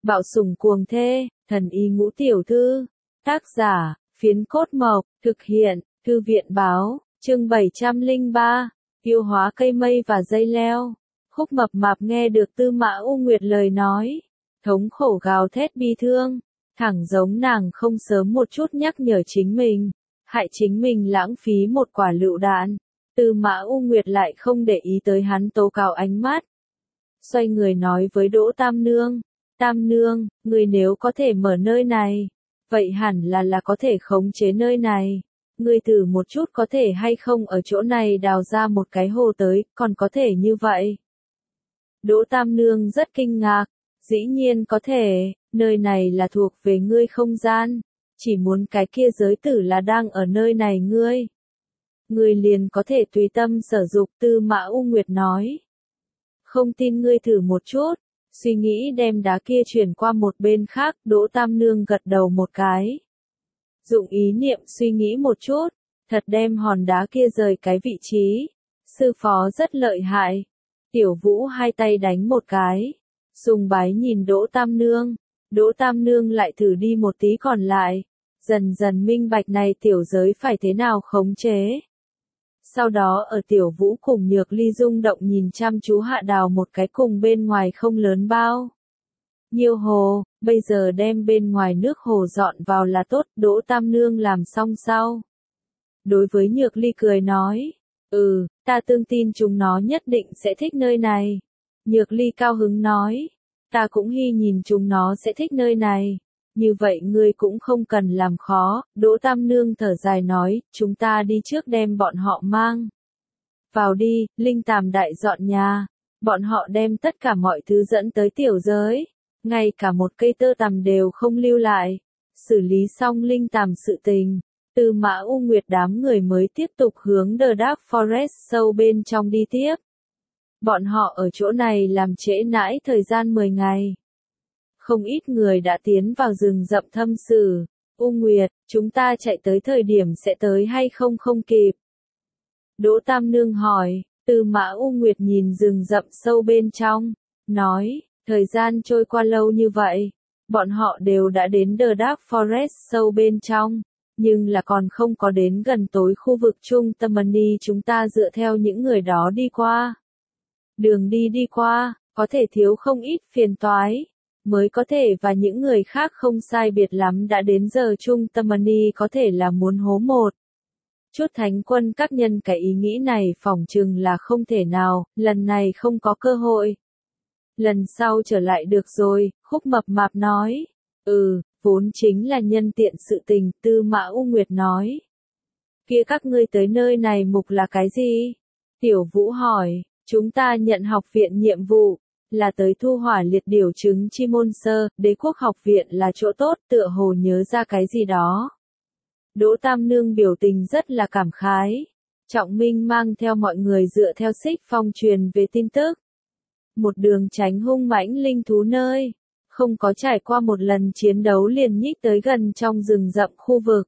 Bạo sủng cuồng thê, thần y ngũ tiểu thư. Tác giả, Phiến Cốt Mộc, thực hiện, Thư viện báo, chương 703, tiêu hóa cây mây và dây leo. Khúc Mập Mạp nghe được Tư Mã U Nguyệt lời nói, thống khổ gào thét bi thương, thẳng giống nàng không sớm một chút nhắc nhở chính mình, hại chính mình lãng phí một quả lựu đạn. Tư Mã U Nguyệt lại không để ý tới hắn tố cáo ánh mắt. Xoay người nói với Đỗ Tam Nương, Tam Nương, người nếu có thể mở nơi này, vậy hẳn là có thể khống chế nơi này. Ngươi thử một chút có thể hay không ở chỗ này đào ra một cái hồ tới, còn có thể như vậy. Đỗ Tam Nương rất kinh ngạc, dĩ nhiên có thể, nơi này là thuộc về ngươi không gian, chỉ muốn cái kia giới tử là đang ở nơi này ngươi liền có thể tùy tâm sở dục. Tư Mã U Nguyệt nói. Không tin ngươi thử một chút, suy nghĩ đem đá kia chuyển qua một bên khác. Đỗ Tam Nương gật đầu một cái. Dụng ý niệm suy nghĩ một chút, thật đem hòn đá kia rời cái vị trí. Sư phó rất lợi hại. Tiểu Vũ hai tay đánh một cái, sùng bái nhìn Đỗ Tam Nương. Đỗ Tam Nương lại thử đi một tí còn lại, dần dần minh bạch này tiểu giới phải thế nào khống chế. Sau đó ở Tiểu Vũ cùng Nhược Ly rung động nhìn chăm chú hạ đào một cái cùng bên ngoài không lớn bao nhiêu hồ, bây giờ đem bên ngoài nước hồ dọn vào là tốt. Đỗ Tam Nương làm xong sau, đối với Nhược Ly cười nói, ta tương tin chúng nó nhất định sẽ thích nơi này. Nhược Ly cao hứng nói, ta cũng hy nhìn chúng nó sẽ thích nơi này. Như vậy ngươi cũng không cần làm khó. Đỗ Tam Nương thở dài nói, chúng ta đi trước đem bọn họ mang vào đi. Linh Tàm đại dọn nhà, bọn họ đem tất cả mọi thứ dẫn tới tiểu giới, ngay cả một cây tơ tằm đều không lưu lại. Xử lý xong Linh Tàm sự tình, Tư Mã U Nguyệt đám người mới tiếp tục hướng The Dark Forest sâu bên trong đi tiếp. Bọn họ ở chỗ này làm trễ nãi thời gian 10 ngày. Không ít người đã tiến vào rừng rậm thâm sử. U Nguyệt, chúng ta chạy tới thời điểm sẽ tới hay không không kịp? Đỗ Tam Nương hỏi. Tư Mã U Nguyệt nhìn rừng rậm sâu bên trong, nói, thời gian trôi qua lâu như vậy, bọn họ đều đã đến The Dark Forest sâu bên trong, nhưng là còn không có đến gần tối khu vực trung tâm Mani. Chúng ta dựa theo những người đó đi qua. Đường đi qua, có thể thiếu không ít phiền toái, mới có thể và những người khác không sai biệt lắm. Đã đến giờ trung tâm Mani có thể là muốn hố một chút thánh quân các nhân. Cái ý nghĩ này phỏng chừng là không thể nào, lần này không có cơ hội. Lần sau trở lại được rồi, Khúc Mập Mạp nói. Vốn chính là nhân tiện sự tình. Tư Mã U Nguyệt nói. Kia các ngươi tới nơi này mục là cái gì? Tiểu Vũ hỏi. Chúng ta nhận học viện nhiệm vụ, là tới thu hỏa liệt điểu trứng chi môn sơ. Đế quốc học viện là chỗ tốt. Tựa hồ nhớ ra cái gì đó. Đỗ Tam Nương biểu tình rất là cảm khái. Trọng Minh mang theo mọi người dựa theo Xích Phong truyền về tin tức, một đường tránh hung mãnh linh thú nơi, không có trải qua một lần chiến đấu liền nhích tới gần trong rừng rậm khu vực.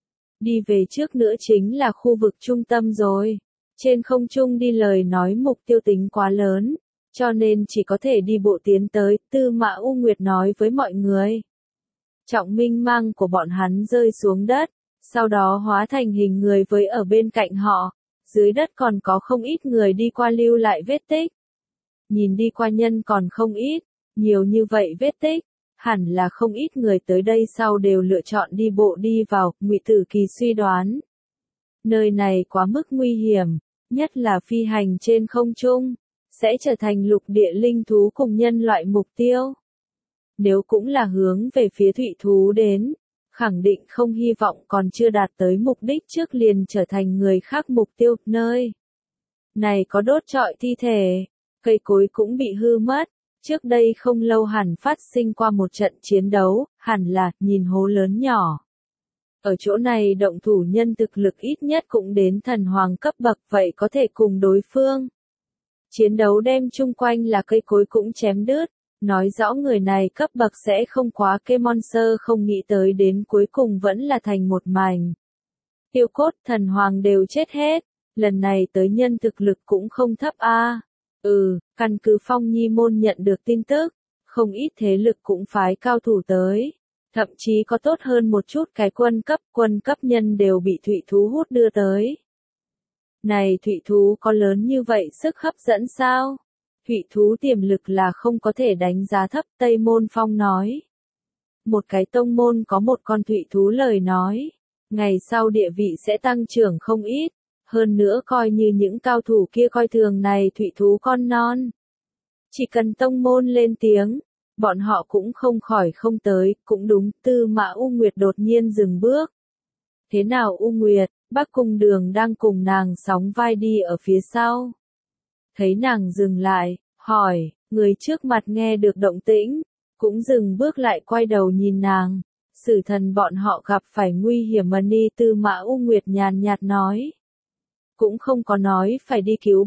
Đi về trước nữa chính là khu vực trung tâm rồi. Trên không trung đi lời nói mục tiêu tính quá lớn, cho nên chỉ có thể đi bộ tiến tới. Tư Mã U Nguyệt nói với mọi người. Trọng Minh mang của bọn hắn rơi xuống đất, sau đó hóa thành hình người với ở bên cạnh họ. Dưới đất còn có không ít người đi qua lưu lại vết tích. Nhìn đi qua nhân còn không ít, nhiều như vậy vết tích, hẳn là không ít người tới đây sau đều lựa chọn đi bộ đi vào. Ngụy Tử Kỳ suy đoán, nơi này quá mức nguy hiểm, nhất là phi hành trên không trung, sẽ trở thành lục địa linh thú cùng nhân loại mục tiêu. Nếu cũng là hướng về phía thụy thú đến, khẳng định không hy vọng còn chưa đạt tới mục đích trước liền trở thành người khác mục tiêu. Nơi này có đốt trọi thi thể, cây cối cũng bị hư mất. Trước đây không lâu hẳn phát sinh qua một trận chiến đấu, hẳn là, nhìn hố lớn nhỏ. Ở chỗ này động thủ nhân thực lực ít nhất cũng đến thần hoàng cấp bậc, vậy có thể cùng đối phương chiến đấu đem chung quanh là cây cối cũng chém đứt. Nói rõ người này cấp bậc sẽ không quá kê monster. Không nghĩ tới đến cuối cùng vẫn là thành một mảnh tiêu cốt. Thần hoàng đều chết hết, lần này tới nhân thực lực cũng không thấp a. Căn cứ Phong Nhi môn nhận được tin tức, không ít thế lực cũng phái cao thủ tới. Thậm chí có tốt hơn một chút cái quân cấp nhân đều bị thủy thú hút đưa tới. Này thủy thú có lớn như vậy sức hấp dẫn sao? Thủy thú tiềm lực là không có thể đánh giá thấp, Tây Môn Phong nói. Một cái tông môn có một con thủy thú lời nói, ngày sau địa vị sẽ tăng trưởng không ít, hơn nữa coi như những cao thủ kia coi thường này thủy thú con non. Chỉ cần tông môn lên tiếng, bọn họ cũng không khỏi không tới, cũng đúng, Tư Mã U Nguyệt đột nhiên dừng bước. Thế nào U Nguyệt, Bắc Cung Đường đang cùng nàng sóng vai đi ở phía sau. Thấy nàng dừng lại, hỏi, người trước mặt nghe được động tĩnh, cũng dừng bước lại quay đầu nhìn nàng. Sử Thần bọn họ gặp phải nguy hiểm mà Ni Tư Mã U Nguyệt nhàn nhạt nói. Cũng không có nói phải đi cứu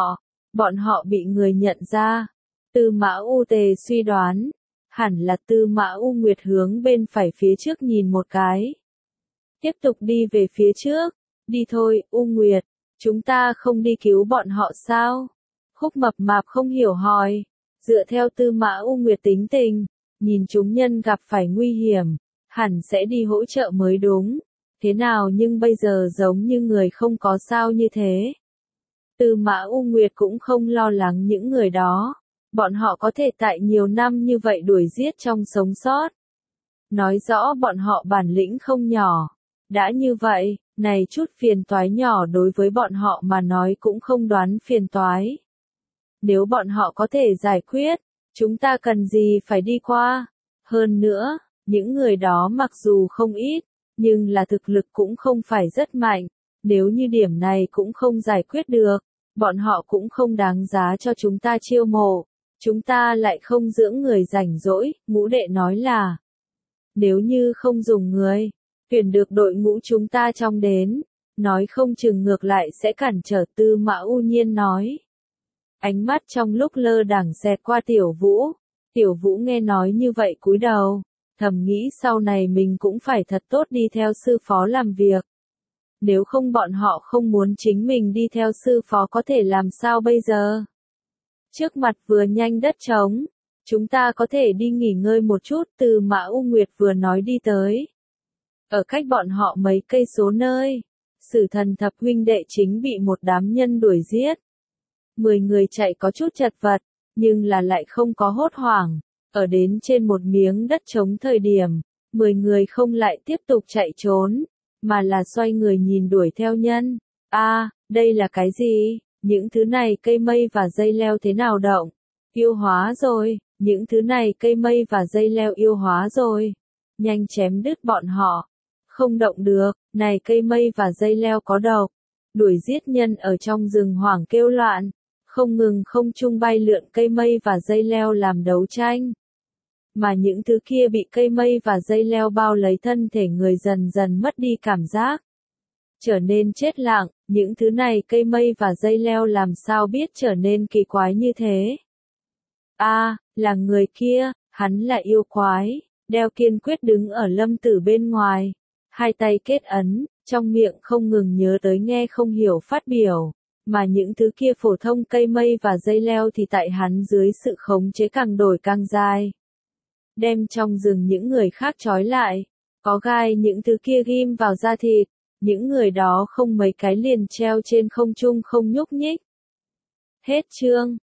bọn họ bị người nhận ra. Tư Mã U Tề suy đoán, hẳn là Tư Mã U Nguyệt hướng bên phải phía trước nhìn một cái. Tiếp tục đi về phía trước, đi thôi, U Nguyệt, chúng ta không đi cứu bọn họ sao? Khúc Mập Mạp không hiểu hỏi, dựa theo Tư Mã U Nguyệt tính tình, nhìn chúng nhân gặp phải nguy hiểm, hẳn sẽ đi hỗ trợ mới đúng. Thế nào nhưng bây giờ giống như người không có sao như thế. Tư Mã U Nguyệt cũng không lo lắng những người đó. Bọn họ có thể tại nhiều năm như vậy đuổi giết trong sống sót. Nói rõ bọn họ bản lĩnh không nhỏ. Đã như vậy, này chút phiền toái nhỏ đối với bọn họ mà nói cũng không đoán phiền toái. Nếu bọn họ có thể giải quyết, chúng ta cần gì phải đi qua. Hơn nữa, những người đó mặc dù không ít, nhưng là thực lực cũng không phải rất mạnh. Nếu như điểm này cũng không giải quyết được, bọn họ cũng không đáng giá cho chúng ta chiêu mộ. Chúng ta lại không dưỡng người rảnh rỗi, Ngũ Đệ nói là. Nếu như không dùng người, tuyển được đội ngũ chúng ta trong đến, nói không chừng ngược lại sẽ cản trở, Tư Mã U Nhiên nói. Ánh mắt trong lúc lơ đãng xẹt qua Tiểu Vũ. Tiểu Vũ nghe nói như vậy cúi đầu, thầm nghĩ sau này mình cũng phải thật tốt đi theo sư phó làm việc. Nếu không bọn họ không muốn chính mình đi theo sư phó có thể làm sao bây giờ? Trước mặt vừa nhanh đất trống, chúng ta có thể đi nghỉ ngơi một chút, Tư Mã U Nguyệt vừa nói đi tới. Ở cách bọn họ mấy cây số nơi, Sử Thần thập huynh đệ chính bị một đám nhân đuổi giết. 10 người chạy có chút chật vật, nhưng là lại không có hốt hoảng. Ở đến trên một miếng đất trống thời điểm, 10 người không lại tiếp tục chạy trốn, mà là xoay người nhìn đuổi theo nhân. Đây là cái gì? Những thứ này cây mây và dây leo thế nào động? Yêu hóa rồi, những thứ này cây mây và dây leo yêu hóa rồi. Nhanh chém đứt bọn họ. Không động được, này cây mây và dây leo có độc. Đuổi giết nhân ở trong rừng hoảng kêu loạn. Không ngừng không trung bay lượn cây mây và dây leo làm đấu tranh. Mà những thứ kia bị cây mây và dây leo bao lấy thân thể người dần dần mất đi cảm giác. Trở nên chết lặng, những thứ này cây mây và dây leo làm sao biết trở nên kỳ quái như thế. Là người kia, hắn là yêu quái, đeo kiên quyết đứng ở Lâm Tử bên ngoài. Hai tay kết ấn, trong miệng không ngừng nhớ tới nghe không hiểu phát biểu. Mà những thứ kia phổ thông cây mây và dây leo thì tại hắn dưới sự khống chế càng đổi càng dài. Đem trong rừng những người khác trói lại, có gai những thứ kia ghim vào da thịt, những người đó không mấy cái liền treo trên không trung không nhúc nhích. Hết chương.